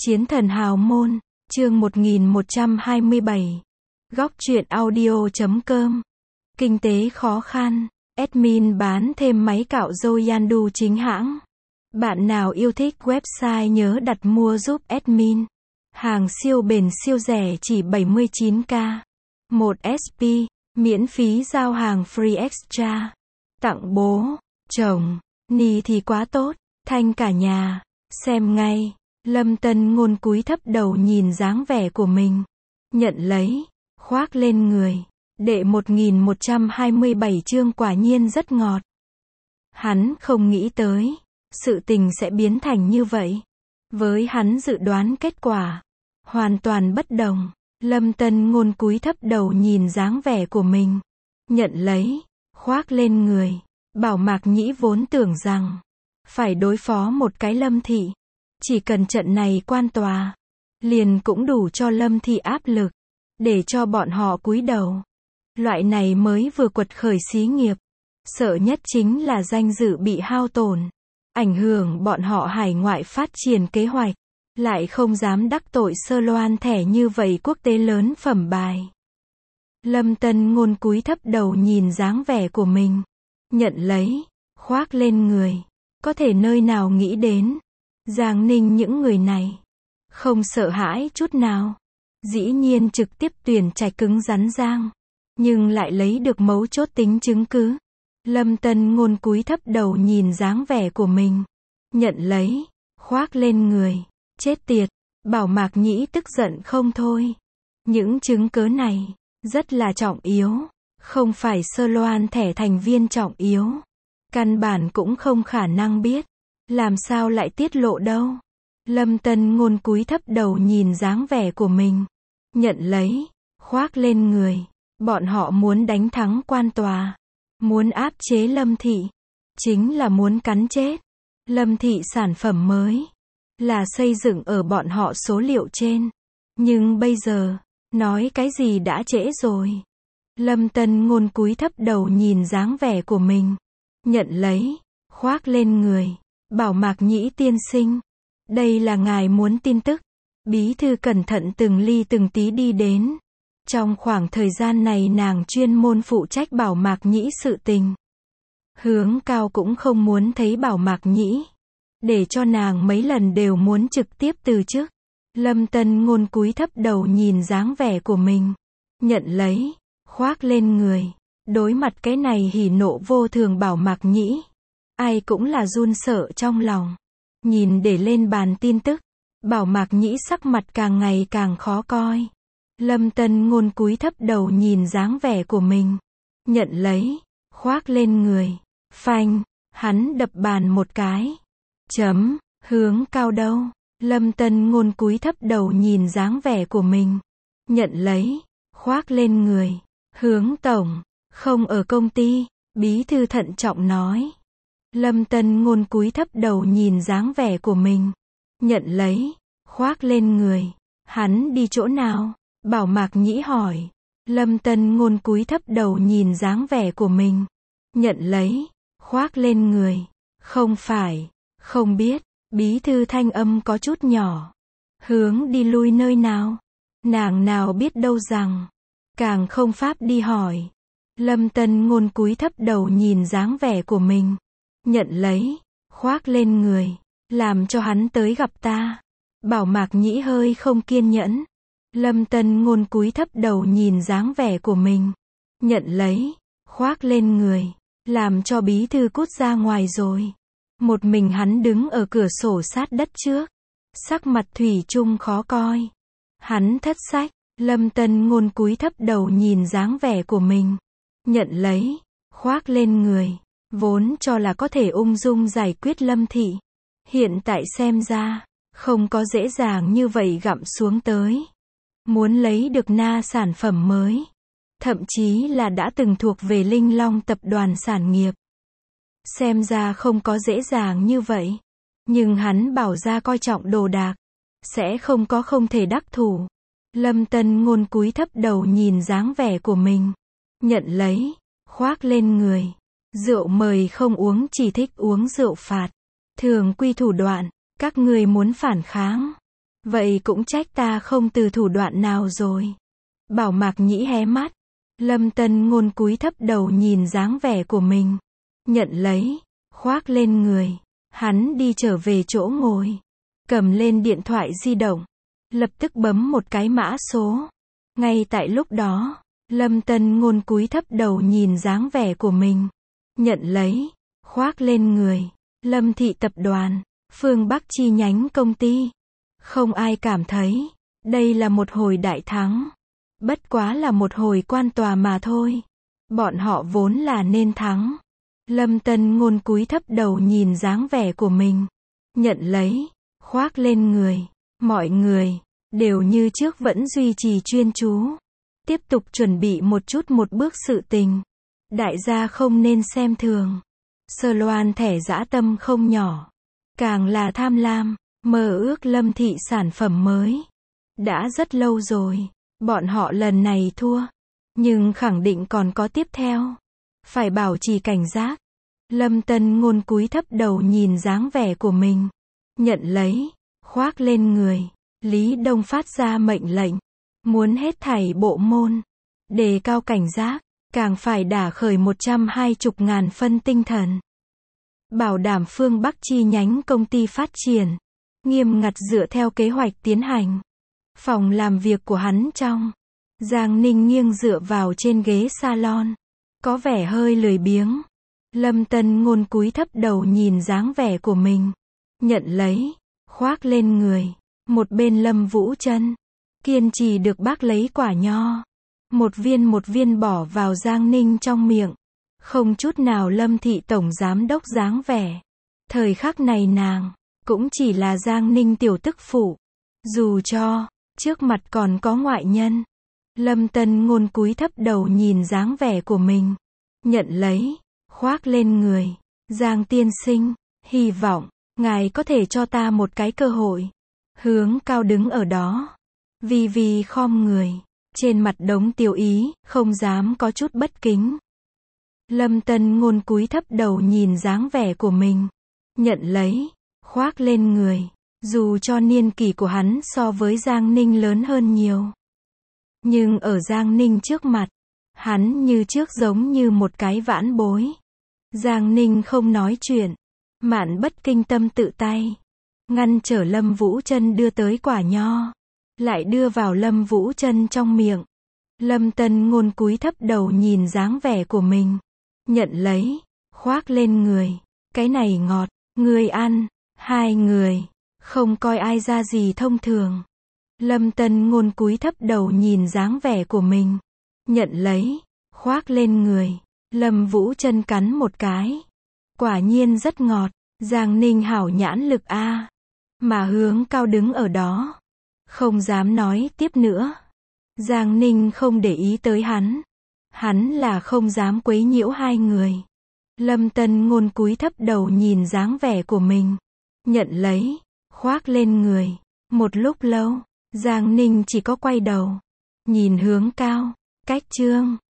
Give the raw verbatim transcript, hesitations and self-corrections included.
Chiến thần hào môn, chương một nghìn một trăm hai mươi bảy. Góc truyện audio chấm com. Kinh tế khó khăn, admin bán thêm máy cạo râu Yandu chính hãng. Bạn nào yêu thích website nhớ đặt mua giúp admin. Hàng siêu bền siêu rẻ chỉ bảy mươi chín k. một ét pê, miễn phí giao hàng free extra. Tặng bố, chồng, ni thì quá tốt, thanh cả nhà. Xem ngay. Lâm Tân Ngôn cúi thấp đầu nhìn dáng vẻ của mình. Nhận lấy, khoác lên người. Đệ một nghìn một trăm hai mươi bảy chương quả nhiên rất ngọt. Hắn không nghĩ tới, sự tình sẽ biến thành như vậy. Với hắn dự đoán kết quả hoàn toàn bất đồng. Lâm Tân Ngôn cúi thấp đầu nhìn dáng vẻ của mình. Nhận lấy, khoác lên người. Bảo Mạc Nhĩ vốn tưởng rằng phải đối phó một cái Lâm Thị. Chỉ cần trận này quan tòa, liền cũng đủ cho Lâm Thị áp lực, để cho bọn họ cúi đầu. Loại này mới vừa quật khởi xí nghiệp. Sợ nhất chính là danh dự bị hao tổn, ảnh hưởng bọn họ hải ngoại phát triển kế hoạch. Lại không dám đắc tội Sơ Loan thẻ như vậy quốc tế lớn phẩm bài. Lâm Tân Ngôn cúi thấp đầu nhìn dáng vẻ của mình. Nhận lấy, khoác lên người. Có thể nơi nào nghĩ đến Giang Ninh những người này không sợ hãi chút nào. Dĩ nhiên trực tiếp tuyển trạch cứng rắn Giang, nhưng lại lấy được mấu chốt tính chứng cứ. Lâm Tân Ngôn cúi thấp đầu nhìn dáng vẻ của mình. Nhận lấy, khoác lên người. Chết tiệt, Bảo Mạc Nhĩ tức giận không thôi. Những chứng cứ này rất là trọng yếu, không phải Sơ Loan thẻ thành viên trọng yếu. Căn bản cũng không khả năng biết. Làm sao lại tiết lộ đâu. Lâm Tân Ngôn cúi thấp đầu nhìn dáng vẻ của mình. Nhận lấy, khoác lên người. Bọn họ muốn đánh thắng quan tòa, muốn áp chế Lâm Thị, chính là muốn cắn chết. Lâm Thị sản phẩm mới là xây dựng ở bọn họ số liệu trên. Nhưng bây giờ, nói cái gì đã trễ rồi. Lâm Tân Ngôn cúi thấp đầu nhìn dáng vẻ của mình. Nhận lấy, khoác lên người. Bảo Mạc Nhĩ tiên sinh, đây là ngài muốn tin tức. Bí thư cẩn thận từng ly từng tí đi đến. Trong khoảng thời gian này nàng chuyên môn phụ trách Bảo Mạc Nhĩ sự tình. Hướng Cao cũng không muốn thấy Bảo Mạc Nhĩ, để cho nàng mấy lần đều muốn trực tiếp từ chức. Lâm Tân Ngôn cúi thấp đầu nhìn dáng vẻ của mình. Nhận lấy, khoác lên người. Đối mặt cái này hỉ nộ vô thường Bảo Mạc Nhĩ, ai cũng là run sợ trong lòng. Nhìn để lên bàn tin tức, Bảo Mạc Nhĩ sắc mặt càng ngày càng khó coi. Lâm Tân Ngôn cúi thấp đầu nhìn dáng vẻ của mình. Nhận lấy, khoác lên người. Phanh, hắn đập bàn một cái. Chấm, Hướng Cao đâu? Lâm Tân Ngôn cúi thấp đầu nhìn dáng vẻ của mình. Nhận lấy, khoác lên người. Hướng tổng, không ở công ty. Bí thư thận trọng nói. Lâm Tân Ngôn cúi thấp đầu nhìn dáng vẻ của mình. Nhận lấy, khoác lên người. Hắn đi chỗ nào? Bảo Mạc Nhĩ hỏi. Lâm Tân Ngôn cúi thấp đầu nhìn dáng vẻ của mình. Nhận lấy, khoác lên người. Không phải, không biết. Bí thư thanh âm có chút nhỏ. Hướng đi lui nơi nào? Nàng nào biết đâu rằng. Càng không pháp đi hỏi. Lâm Tân Ngôn cúi thấp đầu nhìn dáng vẻ của mình. Nhận lấy, khoác lên người. Làm cho hắn tới gặp ta. Bảo Mạc Nhĩ hơi không kiên nhẫn. Lâm Tân Ngôn cúi thấp đầu nhìn dáng vẻ của mình. Nhận lấy, khoác lên người. Làm cho bí thư cút ra ngoài rồi. Một mình hắn đứng ở cửa sổ sát đất trước. Sắc mặt thủy chung khó coi. Hắn thất sách. Lâm Tân Ngôn cúi thấp đầu nhìn dáng vẻ của mình. Nhận lấy, khoác lên người. Vốn cho là có thể ung dung giải quyết Lâm Thị. Hiện tại xem ra, không có dễ dàng như vậy gặm xuống tới. Muốn lấy được na sản phẩm mới. Thậm chí là đã từng thuộc về Linh Long tập đoàn sản nghiệp. Xem ra không có dễ dàng như vậy. Nhưng hắn bảo ra coi trọng đồ đạc. Sẽ không có không thể đắc thủ. Lâm Tân Ngôn cúi thấp đầu nhìn dáng vẻ của mình. Nhận lấy, khoác lên người. Rượu mời không uống, chỉ thích uống rượu phạt. Thường quy thủ đoạn, các người muốn phản kháng. Vậy cũng trách ta không từ thủ đoạn nào rồi. Bảo Mạc Nhĩ hé mắt. Lâm Tân Ngôn cúi thấp đầu nhìn dáng vẻ của mình. Nhận lấy, khoác lên người. Hắn đi trở về chỗ ngồi. Cầm lên điện thoại di động. Lập tức bấm một cái mã số. Ngay tại lúc đó, Lâm Tân Ngôn cúi thấp đầu nhìn dáng vẻ của mình. Nhận lấy, khoác lên người. Lâm Thị Tập đoàn, phương Bắc chi nhánh công ty. Không ai cảm thấy, đây là một hồi đại thắng. Bất quá là một hồi quan tòa mà thôi. Bọn họ vốn là nên thắng. Lâm Tân Ngôn cúi thấp đầu nhìn dáng vẻ của mình. Nhận lấy, khoác lên người. Mọi người, đều như trước vẫn duy trì chuyên chú. Tiếp tục chuẩn bị một chút một bước sự tình. Đại gia không nên xem thường. Sơ Loan thẻ dã tâm không nhỏ. Càng là tham lam, mơ ước Lâm Thị sản phẩm mới. Đã rất lâu rồi, bọn họ lần này thua. Nhưng khẳng định còn có tiếp theo. Phải bảo trì cảnh giác. Lâm Tân Ngôn cúi thấp đầu nhìn dáng vẻ của mình. Nhận lấy, khoác lên người. Lý Đông phát ra mệnh lệnh. Muốn hết thảy bộ môn. Đề cao cảnh giác. Càng phải đả khởi một trăm hai mươi ngàn phân tinh thần. Bảo đảm phương Bắc chi nhánh công ty phát triển. Nghiêm ngặt dựa theo kế hoạch tiến hành. Phòng làm việc của hắn trong. Giang Ninh nghiêng dựa vào trên ghế salon. Có vẻ hơi lười biếng. Lâm Tân Ngôn cúi thấp đầu nhìn dáng vẻ của mình. Nhận lấy, khoác lên người. Một bên Lâm Vũ Trân. Kiên trì được bác lấy quả nho. Một viên một viên bỏ vào Giang Ninh trong miệng. Không chút nào Lâm Thị Tổng Giám Đốc dáng vẻ. Thời khắc này nàng, cũng chỉ là Giang Ninh tiểu tức phụ. Dù cho, trước mặt còn có ngoại nhân. Lâm Tân Ngôn cúi thấp đầu nhìn dáng vẻ của mình. Nhận lấy, khoác lên người. Giang tiên sinh, hy vọng, ngài có thể cho ta một cái cơ hội. Hướng Cao đứng ở đó. Vi vi khom người. Trên mặt đống tiêu ý, không dám có chút bất kính. Lâm Tân Ngôn cúi thấp đầu nhìn dáng vẻ của mình. Nhận lấy, khoác lên người. Dù cho niên kỷ của hắn so với Giang Ninh lớn hơn nhiều. Nhưng ở Giang Ninh trước mặt, hắn như trước giống như một cái vãn bối. Giang Ninh không nói chuyện. Mạn Bất Kinh Tâm tự tay. Ngăn trở Lâm Vũ Trân đưa tới quả nho. Lại đưa vào Lâm Vũ Trân trong miệng. Lâm Tân Ngôn cúi thấp đầu nhìn dáng vẻ của mình. Nhận lấy, khoác lên người. Cái này ngọt, người ăn. Hai người, không coi ai ra gì thông thường. Lâm Tân Ngôn cúi thấp đầu nhìn dáng vẻ của mình. Nhận lấy, khoác lên người. Lâm Vũ Trân cắn một cái. Quả nhiên rất ngọt. Giang Ninh hảo nhãn lực a. Mà Hướng Cao đứng ở đó. Không dám nói tiếp nữa. Giang Ninh không để ý tới hắn. Hắn là không dám quấy nhiễu hai người. Lâm Tân Ngôn cúi thấp đầu nhìn dáng vẻ của mình. Nhận lấy, khoác lên người. Một lúc lâu, Giang Ninh chỉ có quay đầu. Nhìn Hướng Cao. Cách chương